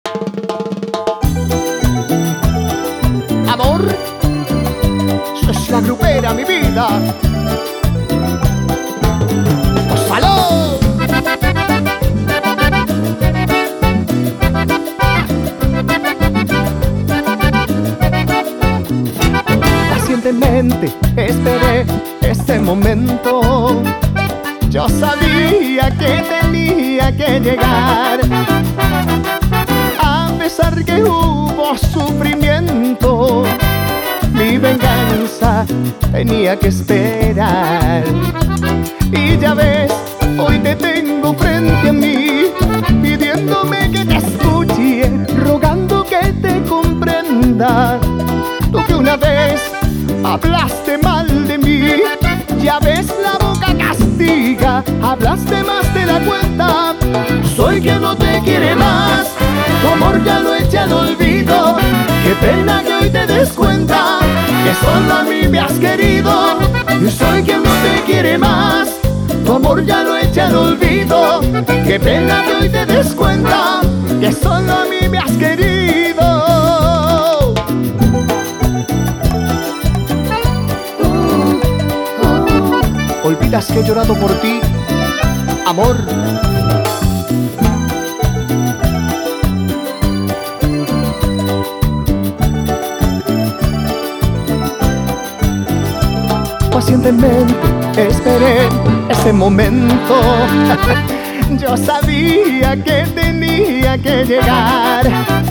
Amor, sos la grupera, mi vida. ¡Salud! Pacientemente esperé este momento. Yo sabía que tenía que llegar. A pesar que hubo sufrimiento, mi venganza tenía que esperar. Y ya ves, hoy te tengo frente a mí, pidiéndome que te escuche, rogando que te comprenda. Tú que una vez hablaste mal de mí, ya ves la boca castiga, hablaste más de la cuenta. Soy quien no te quiere más, tu amor ya lo eché al olvido. Qué pena que hoy te des cuenta que solo a mí me has querido. Yo soy quien no te quiere más, tu amor ya lo eché al olvido. Qué pena que hoy te des cuenta que solo a mí me has querido. Olvidas que he llorado por ti, amor. Pacientemente esperé ese momento. Yo sabía que tenía que llegar.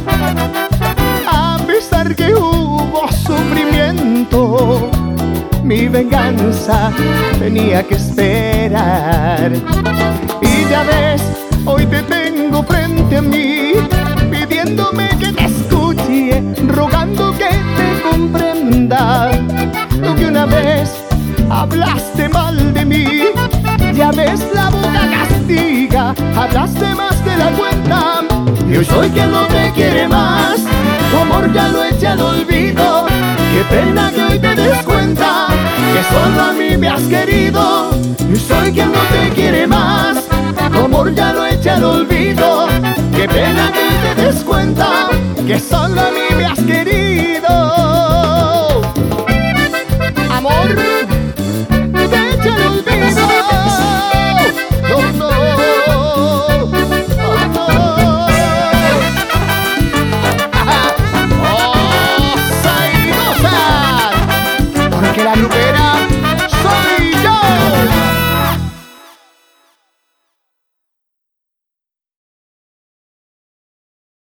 A pesar que hubo sufrimiento, mi venganza tenía que esperar. Y ya ves, hoy te tengo frente a mí, pidiéndome que te escuche, rogando que te comprenda. Tú que una vez hablaste mal de mí, ya ves la boca castiga, hablaste más de la cuenta. Yo soy quien no te quiere más, tu amor ya lo eché al olvido. Qué pena que hoy te des cuenta que solo a mí me has querido. Yo soy quien no te quiere más, tu amor ya lo eché al olvido. Qué pena que hoy te des cuenta que solo a mí me has querido. Amor.